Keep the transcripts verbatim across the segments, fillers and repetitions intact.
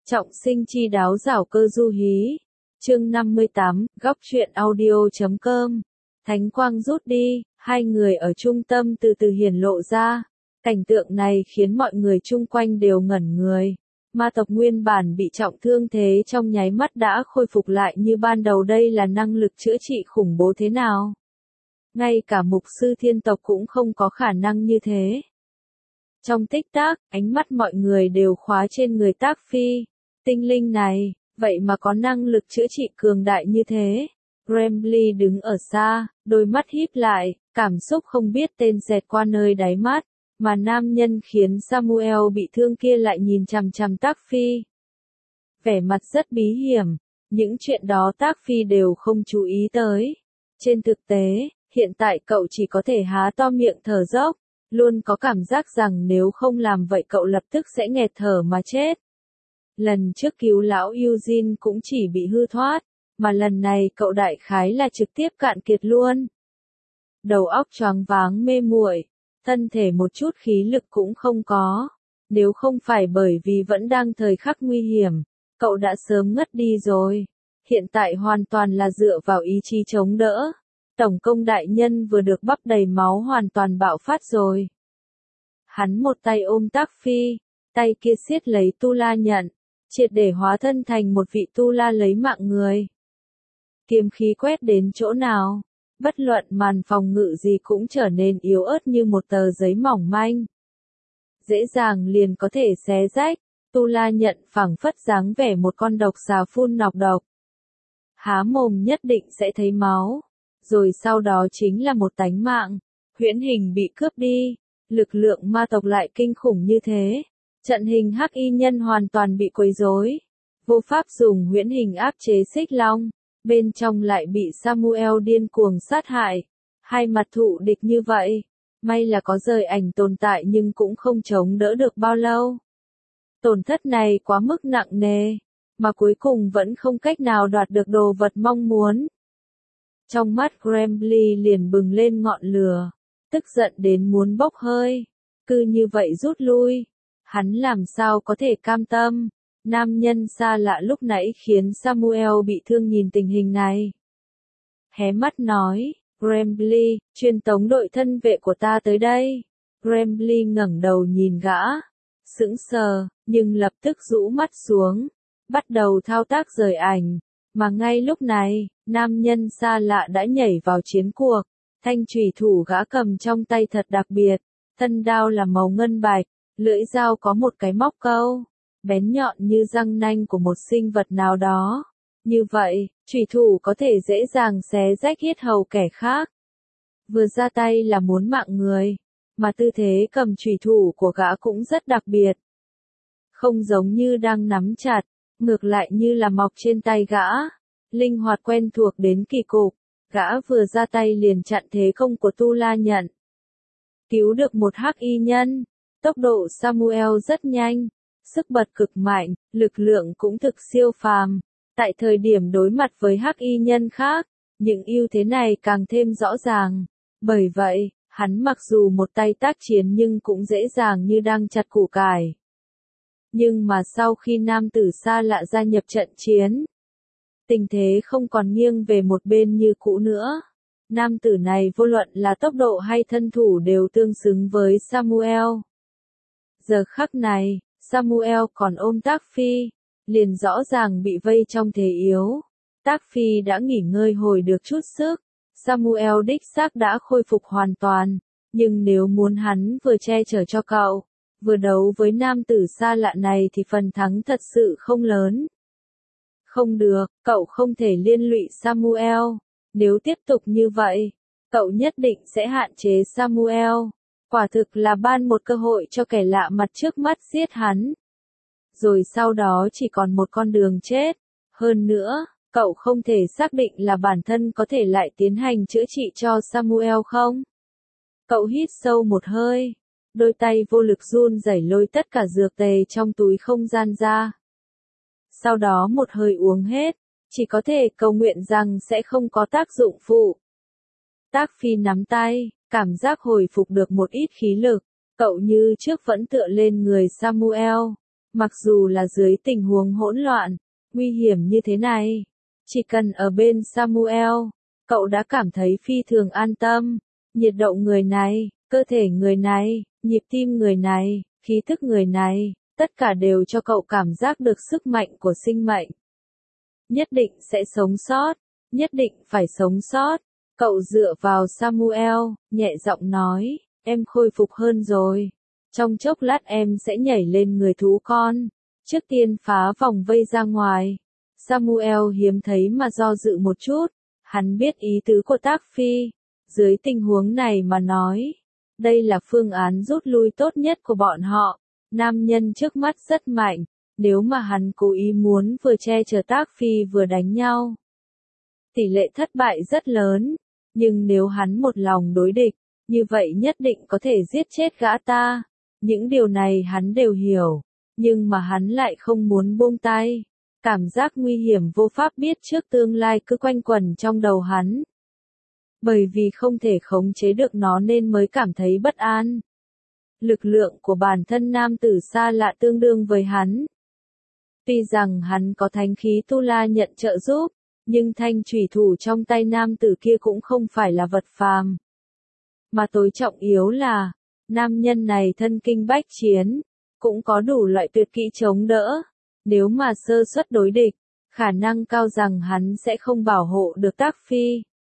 Trọng sinh chi đáo giảo cơ du hí. Chương năm mươi tám, góc truyện audio chấm com. Thánh quang rút đi, hai người ở trung tâm từ từ hiển lộ ra. Cảnh tượng này khiến mọi người chung quanh đều ngẩn người. Ma tộc nguyên bản bị trọng thương thế trong nháy mắt đã khôi phục lại như ban đầu, đây là năng lực chữa trị khủng bố thế nào. Ngay cả mục sư thiên tộc cũng không có khả năng như thế. Trong tích tắc, ánh mắt mọi người đều khóa trên người Tác Phi. Tinh linh này, vậy mà có năng lực chữa trị cường đại như thế. Gremly đứng ở xa, đôi mắt híp lại, cảm xúc không biết tên xẹt qua nơi đáy mắt. Mà nam nhân khiến Samuel bị thương kia lại nhìn chằm chằm Tác Phi. Vẻ mặt rất bí hiểm, những chuyện đó Tác Phi đều không chú ý tới. Trên thực tế, hiện tại cậu chỉ có thể há to miệng thở dốc, luôn có cảm giác rằng nếu không làm vậy cậu lập tức sẽ nghẹt thở mà chết. Lần trước cứu lão Eugene cũng chỉ bị hư thoát, mà lần này cậu đại khái là trực tiếp cạn kiệt luôn. Đầu óc choáng váng mê muội, thân thể một chút khí lực cũng không có. Nếu không phải bởi vì vẫn đang thời khắc nguy hiểm, cậu đã sớm ngất đi rồi. Hiện tại hoàn toàn là dựa vào ý chí chống đỡ. Tổng công đại nhân vừa được bắp đầy máu hoàn toàn bạo phát rồi. Hắn một tay ôm Tác Phi, tay kia siết lấy tu la nhận, triệt để hóa thân thành một vị tu la lấy mạng người. Kiếm khí quét đến chỗ nào, bất luận màn phòng ngự gì cũng trở nên yếu ớt như một tờ giấy mỏng manh. Dễ dàng liền có thể xé rách, tu la nhận phảng phất dáng vẻ một con độc xà phun nọc độc. Há mồm nhất định sẽ thấy máu, rồi sau đó chính là một tánh mạng. Huyễn hình bị cướp đi, lực lượng ma tộc lại kinh khủng như thế. Trận hình hắc y nhân hoàn toàn bị quấy rối, vô pháp dùng huyễn hình áp chế xích long, bên trong lại bị Samuel điên cuồng sát hại. Hai mặt thụ địch như vậy, may là có rời ảnh tồn tại nhưng cũng không chống đỡ được bao lâu. Tổn thất này quá mức nặng nề, mà cuối cùng vẫn không cách nào đoạt được đồ vật mong muốn. Trong mắt Gremly liền bừng lên ngọn lửa, tức giận đến muốn bốc hơi, cứ như vậy rút lui. Hắn làm sao có thể cam tâm. Nam nhân xa lạ lúc nãy khiến Samuel bị thương nhìn tình hình này. Hé mắt nói, Gremly, truyền tống đội thân vệ của ta tới đây. Gremly ngẩng đầu nhìn gã, sững sờ, nhưng lập tức rũ mắt xuống, bắt đầu thao tác rời ảnh. Mà ngay lúc này, nam nhân xa lạ đã nhảy vào chiến cuộc. Thanh chùy thủ gã cầm trong tay thật đặc biệt, thân đao là màu ngân bạch. Lưỡi dao có một cái móc câu, bén nhọn như răng nanh của một sinh vật nào đó. Như vậy, chùy thủ có thể dễ dàng xé rách yết hầu kẻ khác. Vừa ra tay là muốn mạng người, mà tư thế cầm chùy thủ của gã cũng rất đặc biệt. Không giống như đang nắm chặt, ngược lại như là mọc trên tay gã, linh hoạt quen thuộc đến kỳ cục. Gã vừa ra tay liền chặn thế công của tu la nhận. Cứu được một hắc y nhân. Tốc độ Samuel rất nhanh, sức bật cực mạnh, lực lượng cũng thực siêu phàm. Tại thời điểm đối mặt với hắc y nhân khác, những ưu thế này càng thêm rõ ràng. Bởi vậy, hắn mặc dù một tay tác chiến nhưng cũng dễ dàng như đang chặt củ cải. Nhưng mà sau khi nam tử xa lạ gia nhập trận chiến, tình thế không còn nghiêng về một bên như cũ nữa. Nam tử này vô luận là tốc độ hay thân thủ đều tương xứng với Samuel. Giờ khắc này, Samuel còn ôm Tác Phi, liền rõ ràng bị vây trong thế yếu. Tác Phi đã nghỉ ngơi hồi được chút sức, Samuel đích xác đã khôi phục hoàn toàn, nhưng nếu muốn hắn vừa che chở cho cậu, vừa đấu với nam tử xa lạ này thì phần thắng thật sự không lớn. Không được, cậu không thể liên lụy Samuel, nếu tiếp tục như vậy, cậu nhất định sẽ hạn chế Samuel. Quả thực là ban một cơ hội cho kẻ lạ mặt trước mắt giết hắn. Rồi sau đó chỉ còn một con đường chết. Hơn nữa, cậu không thể xác định là bản thân có thể lại tiến hành chữa trị cho Samuel không? Cậu hít sâu một hơi. Đôi tay vô lực run rẩy lôi tất cả dược tề trong túi không gian ra. Sau đó một hơi uống hết. Chỉ có thể cầu nguyện rằng sẽ không có tác dụng phụ. Tác Phi nắm tay. Cảm giác hồi phục được một ít khí lực, cậu như trước vẫn tựa lên người Samuel, Mặc dù là dưới tình huống hỗn loạn, nguy hiểm như thế này, chỉ cần ở bên Samuel, cậu đã cảm thấy phi thường an tâm. Nhiệt độ người này, cơ thể người này, nhịp tim người này, khí thức người này, tất cả đều cho cậu cảm giác được sức mạnh của sinh mệnh. Nhất định sẽ sống sót, nhất định phải sống sót. Cậu dựa vào Samuel, nhẹ giọng nói, em khôi phục hơn rồi. Trong chốc lát em sẽ nhảy lên người thú con. Trước tiên phá vòng vây ra ngoài. Samuel hiếm thấy mà do dự một chút. Hắn biết ý tứ của Tác Phi. Dưới tình huống này mà nói, đây là phương án rút lui tốt nhất của bọn họ. Nam nhân trước mắt rất mạnh. Nếu mà hắn cố ý muốn vừa che chở Tác Phi vừa đánh nhau, tỷ lệ thất bại rất lớn. Nhưng nếu hắn một lòng đối địch, như vậy nhất định có thể giết chết gã ta. Những điều này hắn đều hiểu, nhưng mà hắn lại không muốn buông tay. Cảm giác nguy hiểm vô pháp biết trước tương lai cứ quanh quẩn trong đầu hắn. Bởi vì không thể khống chế được nó nên mới cảm thấy bất an. Lực lượng của bản thân nam tử xa lạ tương đương với hắn. Tuy rằng hắn có thánh khí tu la nhận trợ giúp, nhưng thanh chủy thủ trong tay nam tử kia cũng không phải là vật phàm. Mà tối trọng yếu là, nam nhân này thân kinh bách chiến, cũng có đủ loại tuyệt kỹ chống đỡ. Nếu mà sơ suất đối địch, khả năng cao rằng hắn sẽ không bảo hộ được Tác Phi.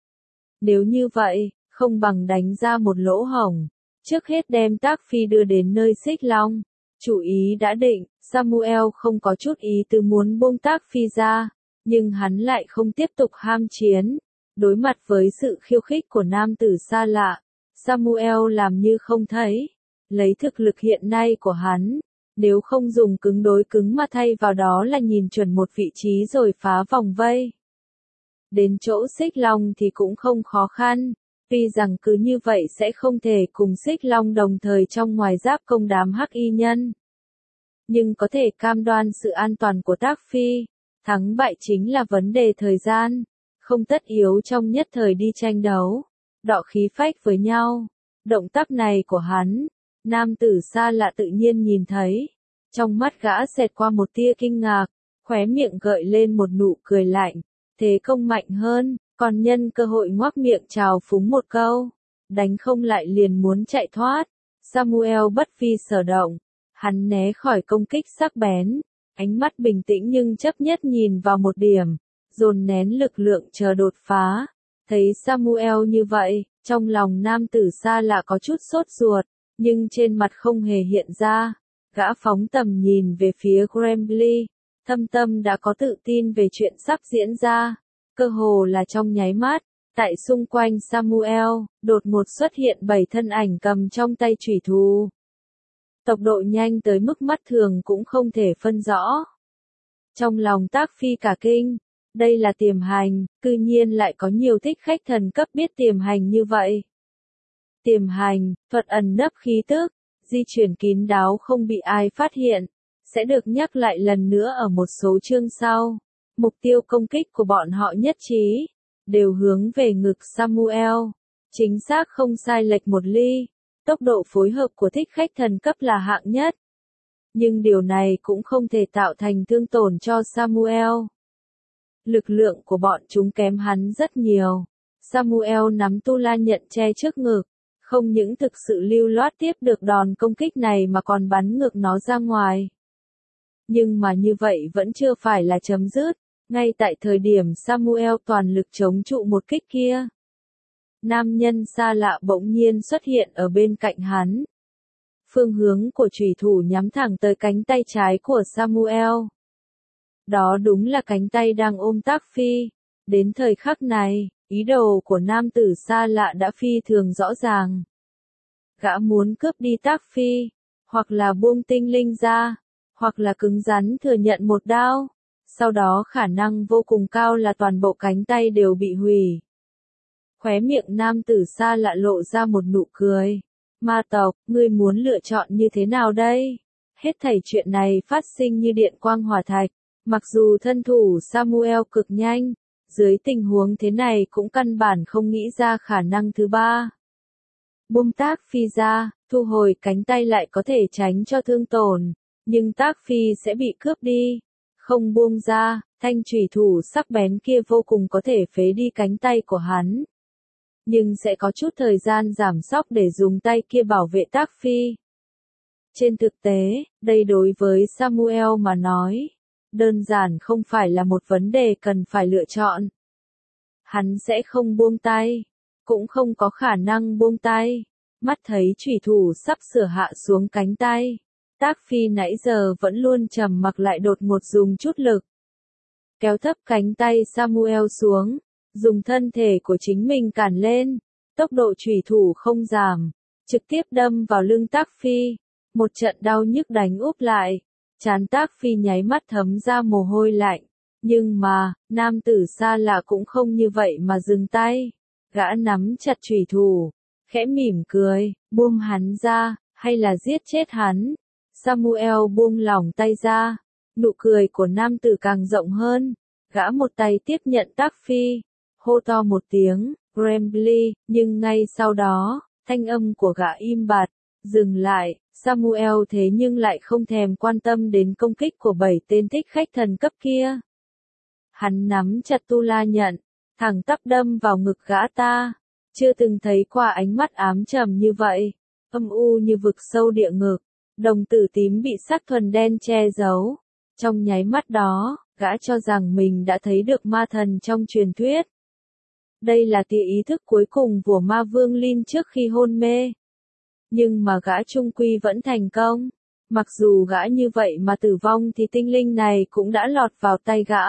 Nếu như vậy, không bằng đánh ra một lỗ hổng, trước hết đem Tác Phi đưa đến nơi Xích Long. Chủ ý đã định, Samuel không có chút ý tứ muốn buông Tác Phi ra, nhưng hắn lại không tiếp tục ham chiến. Đối mặt với sự khiêu khích của nam tử xa lạ, Samuel làm như không thấy. Lấy thực lực hiện nay của hắn, nếu không dùng cứng đối cứng mà thay vào đó là nhìn chuẩn một vị trí rồi phá vòng vây. Đến chỗ Xích Long thì cũng không khó khăn, tuy rằng cứ như vậy sẽ không thể cùng Xích Long đồng thời trong ngoài giáp công đám hắc y nhân. Nhưng có thể cam đoan sự an toàn của Tác Phi, thắng bại chính là vấn đề thời gian, không tất yếu trong nhất thời đi tranh đấu, đọ khí phách với nhau. Động tác này của hắn, nam tử xa lạ tự nhiên nhìn thấy, trong mắt gã xẹt qua một tia kinh ngạc, khóe miệng gợi lên một nụ cười lạnh, thế công mạnh hơn, còn nhân cơ hội ngoác miệng trào phúng một câu, đánh không lại liền muốn chạy thoát. Samuel bất vi sở động, hắn né khỏi công kích sắc bén, ánh mắt bình tĩnh nhưng chấp nhất nhìn vào một điểm, dồn nén lực lượng chờ đột phá. Thấy Samuel như vậy, trong lòng nam tử xa lạ có chút sốt ruột, nhưng trên mặt không hề hiện ra. Gã phóng tầm nhìn về phía Gremley, thâm tâm đã có tự tin về chuyện sắp diễn ra. Cơ hồ là trong nháy mắt, tại xung quanh Samuel, đột ngột xuất hiện bảy thân ảnh cầm trong tay chủy thủ. Tốc độ nhanh tới mức mắt thường cũng không thể phân rõ. Trong lòng Tác Phi cả kinh, đây là tiềm hành, cư nhiên lại có nhiều thích khách thần cấp biết tiềm hành như vậy. Tiềm hành, thuật ẩn nấp khí tức, di chuyển kín đáo không bị ai phát hiện, sẽ được nhắc lại lần nữa ở một số chương sau. Mục tiêu công kích của bọn họ nhất trí, đều hướng về ngực Samuel, chính xác không sai lệch một ly. Tốc độ phối hợp của thích khách thần cấp là hạng nhất. Nhưng điều này cũng không thể tạo thành thương tổn cho Samuel. Lực lượng của bọn chúng kém hắn rất nhiều. Samuel nắm tu la nhận che trước ngực, không những thực sự lưu loát tiếp được đòn công kích này mà còn bắn ngược nó ra ngoài. Nhưng mà như vậy vẫn chưa phải là chấm dứt, ngay tại thời điểm Samuel toàn lực chống trụ một kích kia. Nam nhân xa lạ bỗng nhiên xuất hiện ở bên cạnh hắn. Phương hướng của chủy thủ nhắm thẳng tới cánh tay trái của Samuel. Đó đúng là cánh tay đang ôm Tác Phi. Đến thời khắc này, ý đồ của nam tử xa lạ đã phi thường rõ ràng. Gã muốn cướp đi Tác Phi, hoặc là buông tinh linh ra, hoặc là cứng rắn thừa nhận một đao. Sau đó khả năng vô cùng cao là toàn bộ cánh tay đều bị hủy. Khóe miệng nam tử xa lạ lộ ra một nụ cười. Ma tộc, ngươi muốn lựa chọn như thế nào đây? Hết thảy chuyện này phát sinh như điện quang hỏa thạch. Mặc dù thân thủ Samuel cực nhanh, dưới tình huống thế này cũng căn bản không nghĩ ra khả năng thứ ba. Buông Tác Phi ra, thu hồi cánh tay lại có thể tránh cho thương tổn. nhưng Tác Phi sẽ bị cướp đi. Không buông ra, thanh chủy thủ sắc bén kia vô cùng có thể phế đi cánh tay của hắn. Nhưng sẽ có chút thời gian giảm sóc để dùng tay kia bảo vệ Tác Phi. Trên thực tế, đây đối với Samuel mà nói, đơn giản không phải là một vấn đề cần phải lựa chọn. Hắn sẽ không buông tay, cũng không có khả năng buông tay. Mắt thấy chủy thủ sắp sửa hạ xuống cánh tay, Tác Phi nãy giờ vẫn luôn trầm mặc lại đột ngột dùng chút lực. Kéo thấp cánh tay Samuel xuống, dùng thân thể của chính mình cản lên, tốc độ chủy thủ không giảm, trực tiếp đâm vào lưng Tác Phi. Một trận đau nhức đánh úp lại, trán Tác Phi nháy mắt thấm ra mồ hôi lạnh. Nhưng mà, nam tử xa lạ cũng không như vậy mà dừng tay. Gã nắm chặt chủy thủ, khẽ mỉm cười, buông hắn ra, hay là giết chết hắn. Samuel buông lỏng tay ra, nụ cười của nam tử càng rộng hơn. Gã một tay tiếp nhận Tác Phi, hô to một tiếng, Grambly, nhưng ngay sau đó, thanh âm của gã im bặt, dừng lại. Samuel thế nhưng lại không thèm quan tâm đến công kích của bảy tên thích khách thần cấp kia. Hắn nắm chặt tu la nhận, thẳng tắp đâm vào ngực gã ta. Chưa từng thấy qua ánh mắt ám trầm như vậy, âm u như vực sâu địa ngục, đồng tử tím bị sắc thuần đen che giấu. Trong nháy mắt đó, gã cho rằng mình đã thấy được ma thần trong truyền thuyết. Đây là tia ý thức cuối cùng của ma vương Lin trước khi hôn mê. Nhưng mà gã trung quy vẫn thành công. Mặc dù gã như vậy mà tử vong thì tinh linh này cũng đã lọt vào tay gã.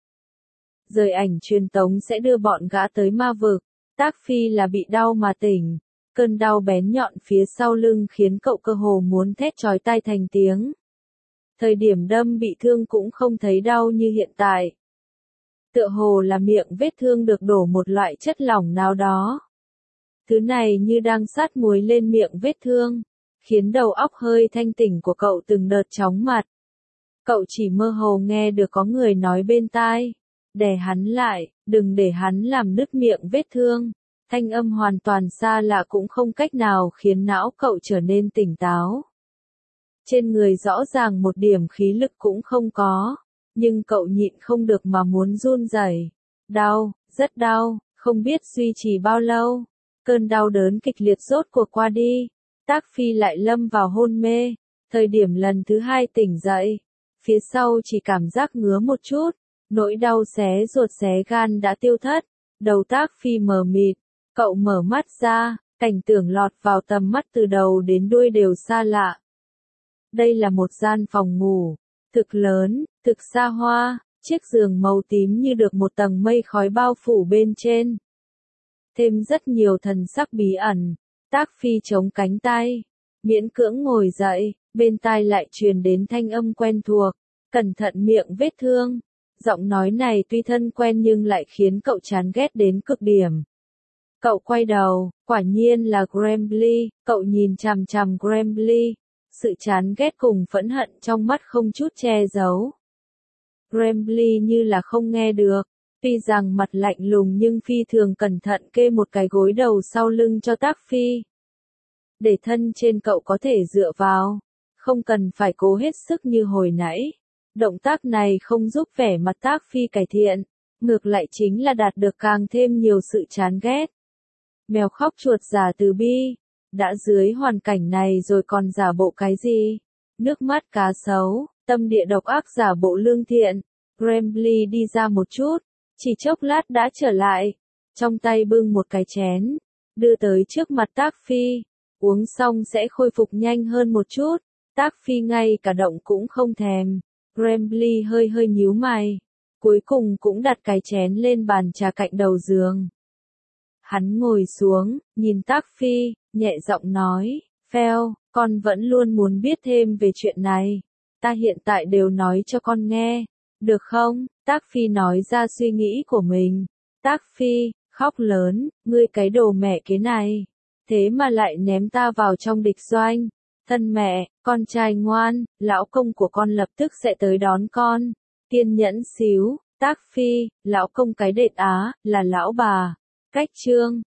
Rời ảnh truyền tống sẽ đưa bọn gã tới ma vực. Tác Phi là bị đau mà tỉnh. Cơn đau bén nhọn phía sau lưng khiến cậu cơ hồ muốn thét chói tai thành tiếng. Thời điểm đâm bị thương cũng không thấy đau như hiện tại. Tựa hồ là miệng vết thương được đổ một loại chất lỏng nào đó. Thứ này như đang sát muối lên miệng vết thương, khiến đầu óc hơi thanh tỉnh của cậu từng đợt chóng mặt. Cậu chỉ mơ hồ nghe được có người nói bên tai, đè hắn lại, đừng để hắn làm nứt miệng vết thương. Thanh âm hoàn toàn xa lạ cũng không cách nào khiến não cậu trở nên tỉnh táo. Trên người rõ ràng một điểm khí lực cũng không có, nhưng cậu nhịn không được mà muốn run rẩy. Đau, rất đau, không biết duy trì bao lâu. Cơn đau đớn kịch liệt rốt cuộc qua đi, Tác Phi lại lâm vào hôn mê. Thời điểm lần thứ hai tỉnh dậy, phía sau chỉ cảm giác ngứa một chút, nỗi đau xé ruột xé gan đã tiêu thất. Đầu Tác Phi mờ mịt, cậu mở mắt ra, cảnh tượng lọt vào tầm mắt từ đầu đến đuôi đều xa lạ. Đây là một gian phòng ngủ, thực lớn, thực xa hoa, chiếc giường màu tím như được một tầng mây khói bao phủ bên trên. Thêm rất nhiều thần sắc bí ẩn. Tác Phi chống cánh tay, miễn cưỡng ngồi dậy, bên tai lại truyền đến thanh âm quen thuộc, cẩn thận miệng vết thương. Giọng nói này tuy thân quen nhưng lại khiến cậu chán ghét đến cực điểm. Cậu quay đầu, quả nhiên là Grambly, cậu nhìn chằm chằm Grambly, sự chán ghét cùng phẫn hận trong mắt không chút che giấu. Grambly như là không nghe được. Tuy rằng mặt lạnh lùng nhưng phi thường cẩn thận kê một cái gối đầu sau lưng cho Tác Phi. Để thân trên cậu có thể dựa vào, không cần phải cố hết sức như hồi nãy. Động tác này không giúp vẻ mặt Tác Phi cải thiện, ngược lại chính là đạt được càng thêm nhiều sự chán ghét. Mèo khóc chuột giả từ bi, đã dưới hoàn cảnh này rồi còn giả bộ cái gì? Nước mắt cá sấu, tâm địa độc ác giả bộ lương thiện. Grambly đi ra một chút. Chỉ chốc lát đã trở lại, trong tay bưng một cái chén, đưa tới trước mặt Tác Phi, uống xong sẽ khôi phục nhanh hơn một chút. Tác Phi ngay cả động cũng không thèm. Grambly hơi hơi nhíu mày, cuối cùng cũng đặt cái chén lên bàn trà cạnh đầu giường. Hắn ngồi xuống, nhìn Tác Phi, nhẹ giọng nói, Phèo, con vẫn luôn muốn biết thêm về chuyện này. Ta hiện tại đều nói cho con nghe, được không? Tác Phi nói ra suy nghĩ của mình. Tác Phi, khóc lớn, ngươi cái đồ mẹ kế này. Thế mà lại ném ta vào trong địch doanh. Thân mẹ, con trai ngoan, lão công của con lập tức sẽ tới đón con. Kiên nhẫn xíu, Tác Phi, lão công cái đệt á, là lão bà. Cách chương.